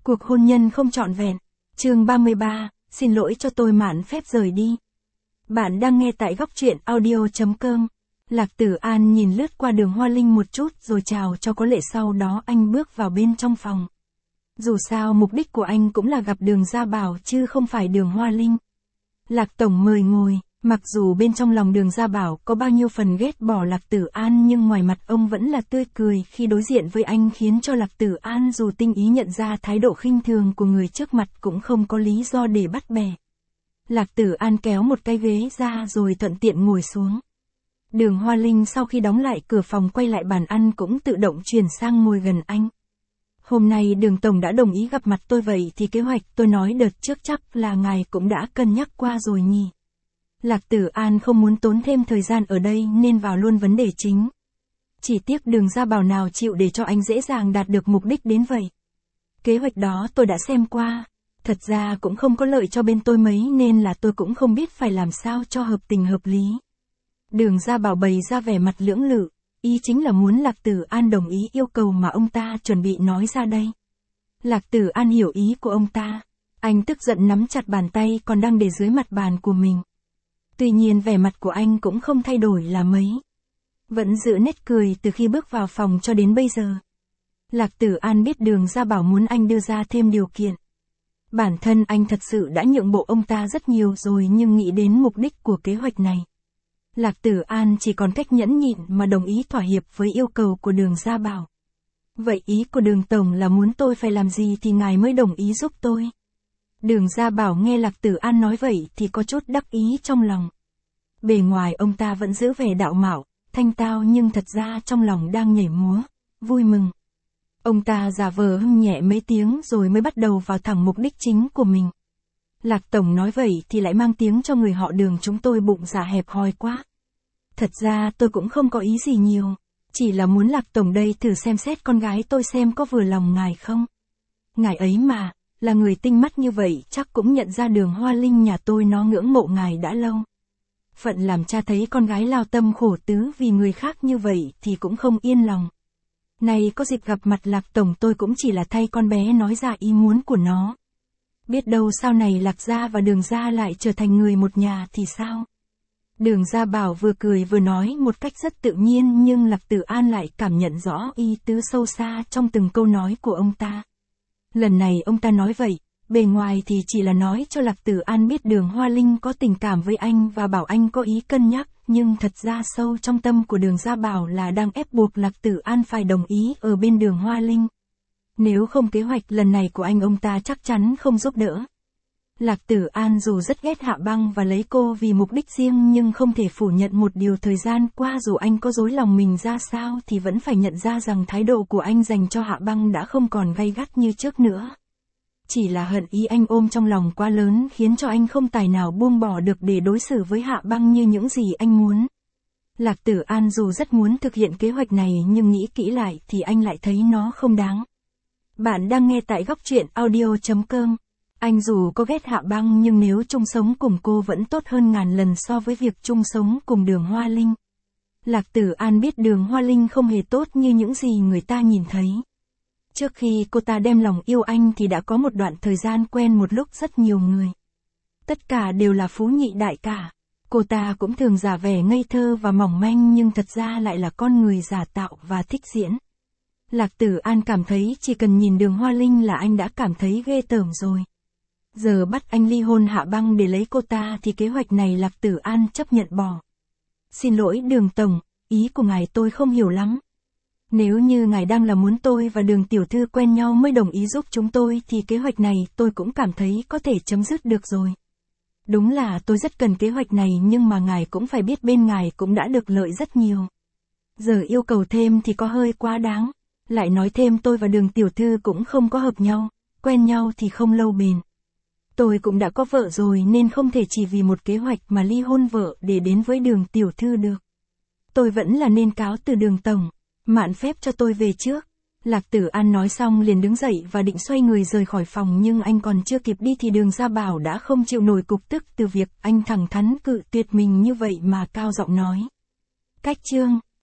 Cuộc hôn nhân không trọn vẹn. Chương 33, xin lỗi cho tôi mạn phép rời đi. Bạn đang nghe tại góc truyện audio.com. Lạc Tử An nhìn lướt qua Đường Hoa Linh một chút rồi chào cho có lệ, sau đó anh bước vào bên trong phòng. Dù sao mục đích của anh cũng là gặp Đường Gia Bảo chứ không phải Đường Hoa Linh. Lạc Tổng mời ngồi. Mặc dù bên trong lòng Đường Gia Bảo có bao nhiêu phần ghét bỏ Lạc Tử An nhưng ngoài mặt ông vẫn là tươi cười khi đối diện với anh, khiến cho Lạc Tử An dù tinh ý nhận ra thái độ khinh thường của người trước mặt cũng không có lý do để bắt bẻ. Lạc Tử An kéo một cái ghế ra rồi thuận tiện ngồi xuống. Đường Hoa Linh sau khi đóng lại cửa phòng quay lại bàn ăn cũng tự động chuyển sang ngồi gần anh. Hôm nay Đường Tổng đã đồng ý gặp mặt tôi, vậy thì kế hoạch tôi nói đợt trước chắc là ngài cũng đã cân nhắc qua rồi nhỉ? Lạc Tử An không muốn tốn thêm thời gian ở đây nên vào luôn vấn đề chính. Chỉ tiếc Đường Gia Bảo nào chịu để cho anh dễ dàng đạt được mục đích đến vậy. Kế hoạch đó tôi đã xem qua. Thật ra cũng không có lợi cho bên tôi mấy nên là tôi cũng không biết phải làm sao cho hợp tình hợp lý. Đường Gia Bảo bày ra vẻ mặt lưỡng lự, ý chính là muốn Lạc Tử An đồng ý yêu cầu mà ông ta chuẩn bị nói ra đây. Lạc Tử An hiểu ý của ông ta. Anh tức giận nắm chặt bàn tay còn đang để dưới mặt bàn của mình. Tuy nhiên vẻ mặt của anh cũng không thay đổi là mấy. Vẫn giữ nét cười từ khi bước vào phòng cho đến bây giờ. Lạc Tử An biết Đường Gia Bảo muốn anh đưa ra thêm điều kiện. Bản thân anh thật sự đã nhượng bộ ông ta rất nhiều rồi, nhưng nghĩ đến mục đích của kế hoạch này. Lạc Tử An chỉ còn cách nhẫn nhịn mà đồng ý thỏa hiệp với yêu cầu của Đường Gia Bảo. Vậy ý của Đường Tổng là muốn tôi phải làm gì thì ngài mới đồng ý giúp tôi? Đường Gia Bảo nghe Lạc Tử An nói vậy thì có chút đắc ý trong lòng. Bề ngoài ông ta vẫn giữ vẻ đạo mạo, thanh tao nhưng thật ra trong lòng đang nhảy múa, vui mừng. Ông ta giả vờ hưng nhẹ mấy tiếng rồi mới bắt đầu vào thẳng mục đích chính của mình. Lạc Tổng nói vậy thì lại mang tiếng cho người họ Đường chúng tôi bụng dạ hẹp hòi quá. Thật ra tôi cũng không có ý gì nhiều, chỉ là muốn Lạc Tổng đây thử xem xét con gái tôi xem có vừa lòng ngài không. Ngài ấy mà, là người tinh mắt như vậy chắc cũng nhận ra Đường Hoa Linh nhà tôi nó ngưỡng mộ ngài đã lâu. Phận làm cha thấy con gái lao tâm khổ tứ vì người khác như vậy thì cũng không yên lòng. Này có dịp gặp mặt Lạc Tổng tôi cũng chỉ là thay con bé nói ra ý muốn của nó. Biết đâu sau này Lạc Gia và Đường Gia lại trở thành người một nhà thì sao? Đường Gia Bảo vừa cười vừa nói một cách rất tự nhiên, nhưng Lạc Tử An lại cảm nhận rõ ý tứ sâu xa trong từng câu nói của ông ta. Lần này ông ta nói vậy, bề ngoài thì chỉ là nói cho Lạc Tử An biết Đường Hoa Linh có tình cảm với anh và bảo anh có ý cân nhắc, nhưng thật ra sâu trong tâm của Đường Gia Bảo là đang ép buộc Lạc Tử An phải đồng ý ở bên Đường Hoa Linh. Nếu không kế hoạch lần này của anh ông ta chắc chắn không giúp đỡ. Lạc Tử An dù rất ghét Hạ Băng và lấy cô vì mục đích riêng nhưng không thể phủ nhận một điều, thời gian qua dù anh có dối lòng mình ra sao thì vẫn phải nhận ra rằng thái độ của anh dành cho Hạ Băng đã không còn gay gắt như trước nữa. Chỉ là hận ý anh ôm trong lòng quá lớn khiến cho anh không tài nào buông bỏ được để đối xử với Hạ Băng như những gì anh muốn. Lạc Tử An dù rất muốn thực hiện kế hoạch này nhưng nghĩ kỹ lại thì anh lại thấy nó không đáng. Bạn đang nghe tại góc truyện audio.com. Anh dù có ghét Hạ Băng nhưng nếu chung sống cùng cô vẫn tốt hơn ngàn lần so với việc chung sống cùng Đường Hoa Linh. Lạc Tử An biết Đường Hoa Linh không hề tốt như những gì người ta nhìn thấy. Trước khi cô ta đem lòng yêu anh thì đã có một đoạn thời gian quen một lúc rất nhiều người. Tất cả đều là phú nhị đại cả. Cô ta cũng thường giả vẻ ngây thơ và mỏng manh nhưng thật ra lại là con người giả tạo và thích diễn. Lạc Tử An cảm thấy chỉ cần nhìn Đường Hoa Linh là anh đã cảm thấy ghê tởm rồi. Giờ bắt anh ly hôn Hạ Băng để lấy cô ta thì kế hoạch này Lạc Tử An chấp nhận bỏ. Xin lỗi Đường Tổng, ý của ngài tôi không hiểu lắm. Nếu như ngài đang là muốn tôi và Đường tiểu thư quen nhau mới đồng ý giúp chúng tôi thì kế hoạch này tôi cũng cảm thấy có thể chấm dứt được rồi. Đúng là tôi rất cần kế hoạch này nhưng mà ngài cũng phải biết bên ngài cũng đã được lợi rất nhiều. Giờ yêu cầu thêm thì có hơi quá đáng. Lại nói thêm tôi và Đường tiểu thư cũng không có hợp nhau, quen nhau thì không lâu bền. Tôi cũng đã có vợ rồi nên không thể chỉ vì một kế hoạch mà ly hôn vợ để đến với Đường tiểu thư được. Tôi vẫn là nên cáo từ Đường Tổng, mạn phép cho tôi về trước. Lạc Tử An nói xong liền đứng dậy và định xoay người rời khỏi phòng, nhưng anh còn chưa kịp đi thì Đường Gia Bảo đã không chịu nổi cục tức từ việc anh thẳng thắn cự tuyệt mình như vậy mà cao giọng nói. Cách chương